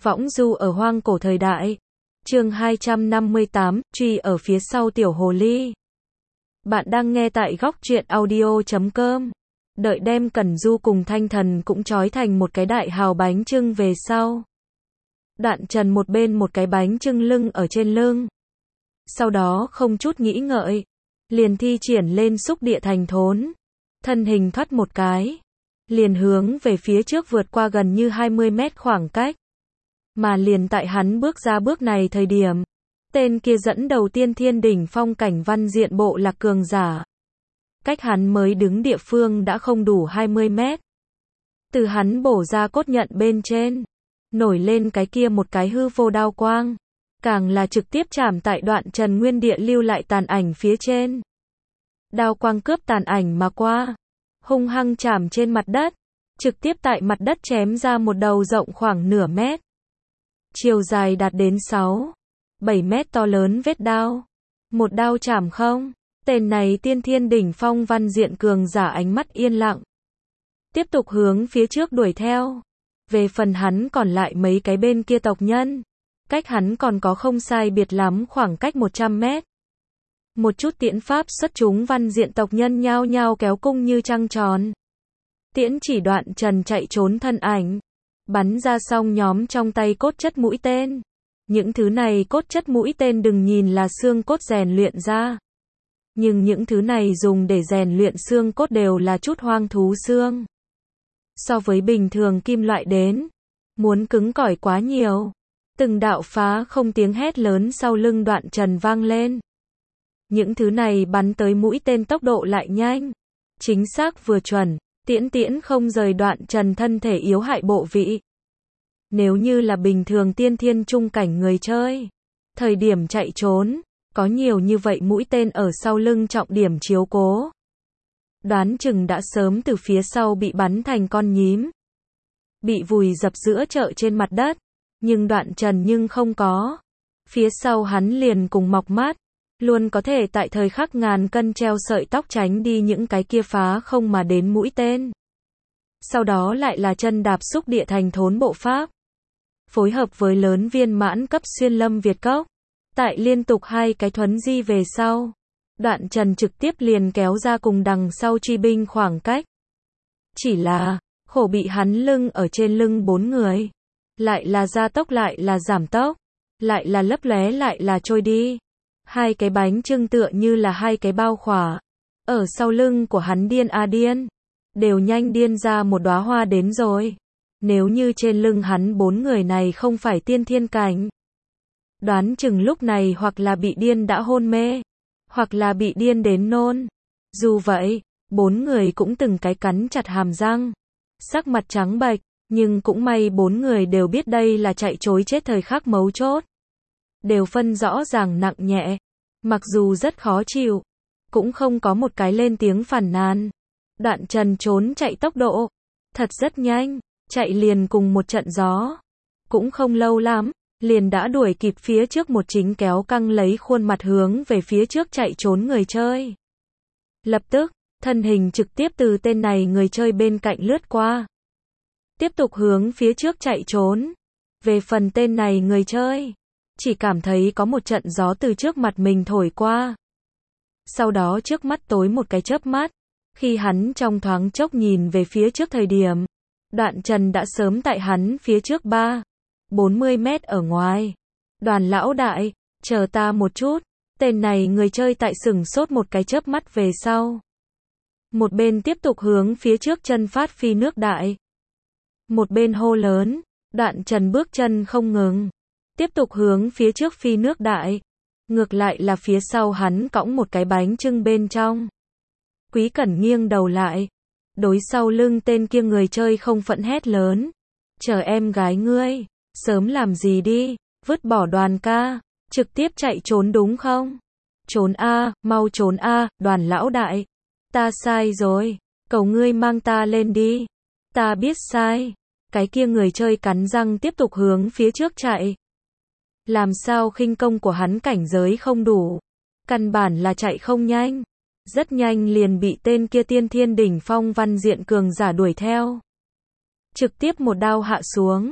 Võng du ở hoang cổ thời đại. Chương 258, truy ở phía sau tiểu hồ ly. Bạn đang nghe tại góc truyện audio.com. Đợi đem Cẩn Du cùng Thanh Thần cũng trói thành một cái đại hào bánh chưng về sau. Đoạn Trần một bên một cái bánh chưng lưng ở trên lưng. Sau đó không chút nghĩ ngợi, liền thi triển lên xúc địa thành thốn. Thân hình thoát một cái, liền hướng về phía trước vượt qua gần như 20 mét khoảng cách. Mà liền tại hắn bước ra bước này thời điểm, tên kia dẫn đầu tiên thiên đỉnh phong cảnh văn diện bộ lạc cường giả. Cách hắn mới đứng địa phương đã không đủ 20 mét. Từ hắn bổ ra cốt nhận bên trên, nổi lên cái kia một cái hư vô đao quang. Càng là trực tiếp chạm tại Đoạn Trần nguyên địa lưu lại tàn ảnh phía trên. Đao quang cướp tàn ảnh mà qua, hung hăng chạm trên mặt đất, trực tiếp tại mặt đất chém ra một đầu rộng khoảng nửa mét. Chiều dài đạt đến 6-7 mét to lớn vết đao. Một đao chảm không? Tên này tiên thiên đỉnh phong văn diện cường giả ánh mắt yên lặng. Tiếp tục hướng phía trước đuổi theo. Về phần hắn còn lại mấy cái bên kia tộc nhân. Cách hắn còn có không sai biệt lắm khoảng cách 100 mét. Một chút tiễn pháp xuất chúng văn diện tộc nhân nhao nhao kéo cung như trăng tròn. Tiễn chỉ Đoạn Trần chạy trốn thân ảnh. Bắn ra xong nhóm trong tay cốt chất mũi tên. Những thứ này cốt chất mũi tên đừng nhìn là xương cốt rèn luyện ra. Nhưng những thứ này dùng để rèn luyện xương cốt đều là chút hoang thú xương. So với bình thường kim loại đến, muốn cứng cỏi quá nhiều. Từng đạo phá không tiếng hét lớn sau lưng Đoạn Trần vang lên. Những thứ này bắn tới mũi tên tốc độ lại nhanh. Chính xác vừa chuẩn. Tiễn không rời Đoạn Trần thân thể yếu hại bộ vị. Nếu như là bình thường tiên thiên trung cảnh người chơi, thời điểm chạy trốn, có nhiều như vậy mũi tên ở sau lưng trọng điểm chiếu cố. Đoán chừng đã sớm từ phía sau bị bắn thành con nhím. Bị vùi dập giữa chợ trên mặt đất. Nhưng Đoạn Trần nhưng không có. Phía sau hắn liền cùng mọc mát. Luôn có thể tại thời khắc ngàn cân treo sợi tóc tránh đi những cái kia phá không mà đến mũi tên. Sau đó lại là chân đạp xúc địa thành thốn bộ pháp. Phối hợp với lớn viên mãn cấp xuyên lâm Việt cốc. Tại liên tục hai cái thuấn di về sau. Đoạn Trần trực tiếp liền kéo ra cùng đằng sau truy binh khoảng cách. Chỉ là, khổ bị hắn lưng ở trên lưng 4 người. Lại là gia tốc lại là giảm tốc. Lại là lấp lóe lại là trôi đi. Hai cái bánh chưng tựa như là hai cái bao khỏa. Ở sau lưng của hắn điên a điên. Đều nhanh điên ra một đóa hoa đến rồi. Nếu như trên lưng hắn 4 người này không phải tiên thiên cảnh. Đoán chừng lúc này hoặc là bị điên đã hôn mê. Hoặc là bị điên đến nôn. Dù vậy, 4 người cũng từng cái cắn chặt hàm răng. Sắc mặt trắng bệch. Nhưng cũng may 4 người đều biết đây là chạy trối chết thời khắc mấu chốt. Đều phân rõ ràng nặng nhẹ. Mặc dù rất khó chịu. Cũng không có một cái lên tiếng phản nàn. Đoạn Trần trốn chạy tốc độ. Thật rất nhanh. Chạy liền cùng một trận gió. Cũng không lâu lắm. Liền đã đuổi kịp phía trước một chính kéo căng lấy khuôn mặt hướng về phía trước chạy trốn người chơi. Lập tức, thân hình trực tiếp từ tên này người chơi bên cạnh lướt qua. Tiếp tục hướng phía trước chạy trốn. Về phần tên này người chơi. Chỉ cảm thấy có một trận gió từ trước mặt mình thổi qua. Sau đó trước mắt tối một cái chớp mắt. Khi hắn trong thoáng chốc nhìn về phía trước thời điểm. Đoạn Trần đã sớm tại hắn phía trước 3-40 mét ở ngoài. Đoàn lão đại, chờ ta một chút. Tên này người chơi tại sửng sốt một cái chớp mắt về sau. Một bên tiếp tục hướng phía trước chân phát phi nước đại. Một bên hô lớn. Đoạn Trần bước chân không ngừng. Tiếp tục hướng phía trước phi nước đại. Ngược lại là phía sau hắn cõng một cái bánh chưng bên trong. Quý Cẩn nghiêng đầu lại. Đối sau lưng tên kia người chơi không phẫn hét lớn. Chờ em gái ngươi. Sớm làm gì đi. Vứt bỏ Đoàn ca. Trực tiếp chạy trốn đúng không? Trốn a, mau trốn a, Đoàn lão đại. Ta sai rồi. Cầu ngươi mang ta lên đi. Ta biết sai. Cái kia người chơi cắn răng tiếp tục hướng phía trước chạy. Làm sao khinh công của hắn cảnh giới không đủ. Căn bản là chạy không nhanh. Rất nhanh liền bị tên kia tiên thiên đỉnh phong văn diện cường giả đuổi theo. Trực tiếp một đao hạ xuống.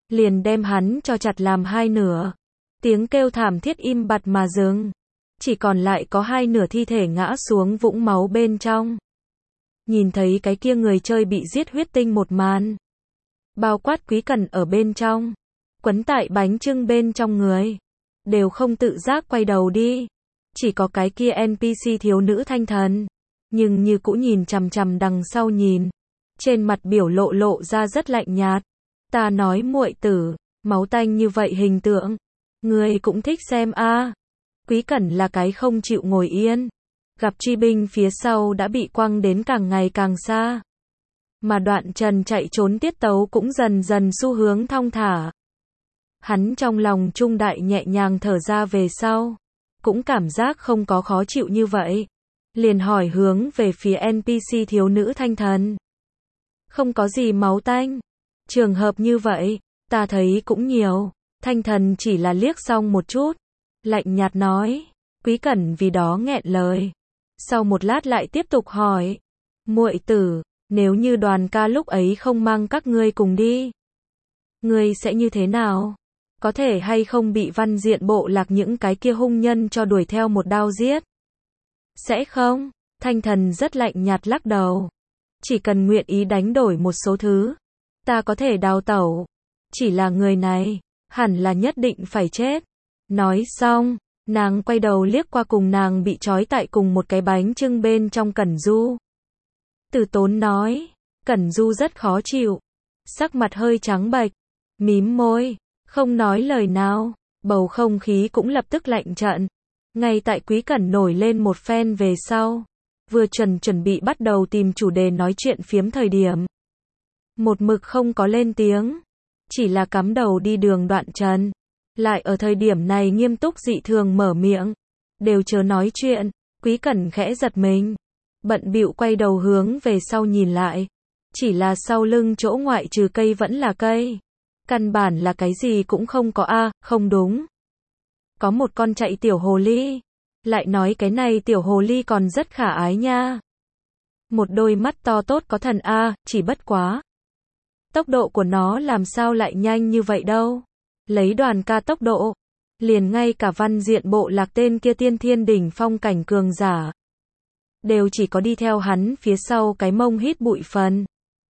liền đem hắn cho chặt làm hai nửa. Tiếng kêu thảm thiết im bặt mà dừng. Chỉ còn lại có hai nửa thi thể ngã xuống vũng máu bên trong. Nhìn thấy cái kia người chơi bị giết huyết tinh một màn. Bao quát Quý Cẩn ở bên trong. Quấn tại bánh chưng bên trong người. Đều không tự giác quay đầu đi. Chỉ có cái kia NPC thiếu nữ Thanh Thần. Nhưng như cũ nhìn chằm chằm đằng sau nhìn. Trên mặt biểu lộ ra rất lạnh nhạt. Ta nói muội tử, máu tanh như vậy hình tượng. Người cũng thích xem a. Quý Cẩn là cái không chịu ngồi yên. Gặp truy binh phía sau đã bị quăng đến càng ngày càng xa. Mà Đoạn Trần chạy trốn tiết tấu cũng dần dần xu hướng thong thả. Hắn trong lòng trung đại nhẹ nhàng thở ra về sau. Cũng cảm giác không có khó chịu như vậy. Liền hỏi hướng về phía NPC thiếu nữ Thanh Thần. Không có gì máu tanh. Trường hợp như vậy, ta thấy cũng nhiều. Thanh Thần chỉ là liếc xong một chút. Lạnh nhạt nói. Quý Cẩn vì đó nghẹn lời. Sau một lát lại tiếp tục hỏi. Muội tử, nếu như Đoàn ca lúc ấy không mang các ngươi cùng đi. Ngươi sẽ như thế nào? Có thể hay không bị Văn Diện bộ lạc những cái kia hung nhân cho đuổi theo một đao giết? Sẽ không. Thanh Thần rất lạnh nhạt lắc đầu. Chỉ cần nguyện ý đánh đổi một số thứ. Ta có thể đào tẩu. Chỉ là người này, hẳn là nhất định phải chết. Nói xong, nàng quay đầu liếc qua cùng nàng bị trói tại cùng một cái bánh chưng bên trong Cẩn Du. Từ Tốn nói, Cẩn Du rất khó chịu. Sắc mặt hơi trắng bệch, mím môi, không nói lời nào. Bầu không khí cũng lập tức lạnh trận. Ngay tại Quý Cẩn nổi lên một phen về sau. Vừa chuẩn bị bắt đầu tìm chủ đề nói chuyện phiếm thời điểm. Một mực không có lên tiếng. Chỉ là cắm đầu đi đường Đoạn Trần. Lại ở thời điểm này nghiêm túc dị thường mở miệng. Đều chớ nói chuyện. Quý Cẩn khẽ giật mình. Bận bịu quay đầu hướng về sau nhìn lại. Chỉ là sau lưng chỗ ngoại trừ cây vẫn là cây. Căn bản là cái gì cũng không có a, không đúng. Có một con chạy tiểu hồ ly. Lại nói cái này tiểu hồ ly còn rất khả ái nha. Một đôi mắt to tốt có thần a, chỉ bất quá. Tốc độ của nó làm sao lại nhanh như vậy đâu. Lấy Đoàn ca tốc độ. Liền ngay cả Văn Diện bộ lạc tên kia tiên thiên đỉnh phong cảnh cường giả. Đều chỉ có đi theo hắn phía sau cái mông hít bụi phần.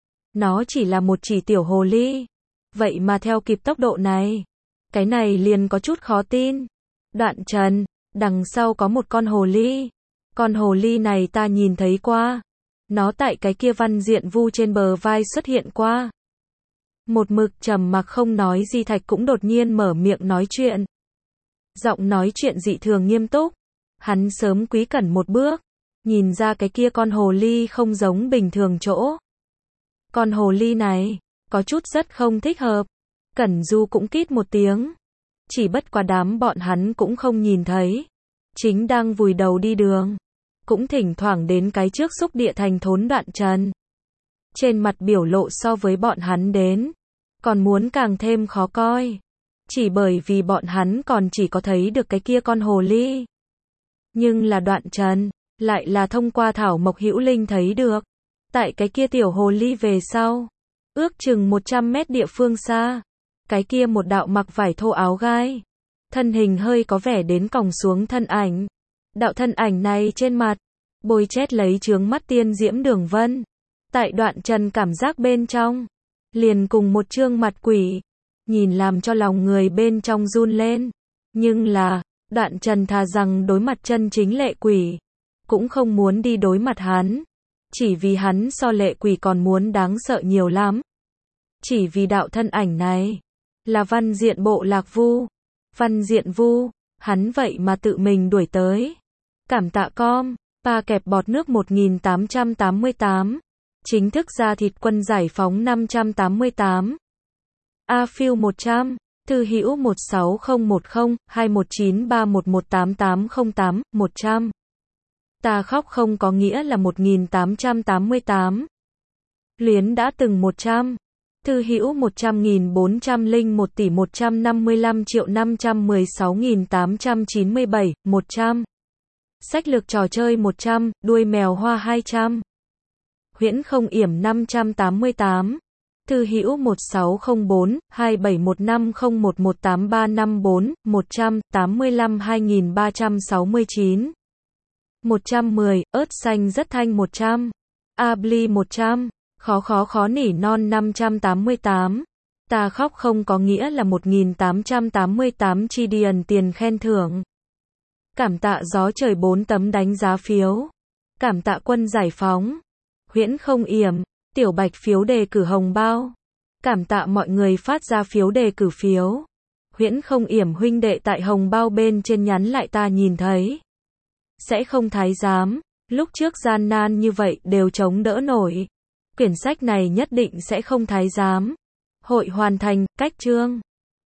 Nó chỉ là một chỉ tiểu hồ ly. Vậy mà theo kịp tốc độ này. Cái này liền có chút khó tin. Đoạn Trần, đằng sau có một con hồ ly. Con hồ ly này ta nhìn thấy qua. Nó tại cái kia Văn Diện vu trên bờ vai xuất hiện qua. Một mực trầm mặc không nói Di Thạch cũng đột nhiên mở miệng nói chuyện. Giọng nói chuyện dị thường nghiêm túc. Hắn sớm Quý Cẩn một bước. Nhìn ra cái kia con hồ ly không giống bình thường chỗ. Con hồ ly này, có chút rất không thích hợp. Cẩn Du cũng kít một tiếng. Chỉ bất quá đám bọn hắn cũng không nhìn thấy. Chính đang vùi đầu đi đường. Cũng thỉnh thoảng đến cái trước xúc địa thành thốn Đoạn Trần. Trên mặt biểu lộ so với bọn hắn đến. Còn muốn càng thêm khó coi. Chỉ bởi vì bọn hắn còn chỉ có thấy được cái kia con hồ ly. Nhưng là Đoạn Trần, lại là thông qua Thảo Mộc Hữu Linh thấy được. Tại cái kia tiểu hồ ly về sau. Ước chừng 100 mét địa phương xa. Cái kia một đạo mặc vải thô áo gai. Thân hình hơi có vẻ đến còng xuống thân ảnh. Đạo thân ảnh này trên mặt. Bôi chét lấy chướng mắt tiên diễm đường vân. Tại Đoạn Trần cảm giác bên trong. Liền cùng một trương mặt quỷ. Nhìn làm cho lòng người bên trong run lên. Nhưng là, Đoạn Trần thà rằng đối mặt chân chính lệ quỷ. Cũng không muốn đi đối mặt hắn. Chỉ vì hắn so lệ quỷ còn muốn đáng sợ nhiều lắm. Chỉ vì đạo thân ảnh này. Là Văn Diện bộ lạc vu. Văn Diện vu. Hắn vậy mà tự mình đuổi tới. Cảm tạ com. Pa kẹp bọt nước 1888. Chính thức ra thịt quân giải phóng 588. A phiêu 100. Thư hữu 16010 2193118808 100. Ta khóc không có nghĩa là 1888. Luyến đã từng 100. Thư hữu 100.401 tỷ 155.516.897, 100. Sách lược trò chơi 100, đuôi mèo hoa 200. Huyễn không yểm 588. Thư hữu 1604 271501183544 185 2369 110, ớt xanh rất thanh 100. Abli 100. Khó nỉ non 588. Ta khóc không có nghĩa là 1888 chi điền tiền khen thưởng. Cảm tạ gió trời 4 tấm đánh giá phiếu. Cảm tạ quân giải phóng. Huyễn không yểm. Tiểu Bạch phiếu đề cử hồng bao. Cảm tạ mọi người phát ra phiếu đề cử phiếu. Huyễn không yểm huynh đệ tại hồng bao bên trên nhắn lại ta nhìn thấy. Sẽ không thái giám. Lúc trước gian nan như vậy đều chống đỡ nổi. Quyển sách này nhất định sẽ không thái giám. Hội hoàn thành, cách chương.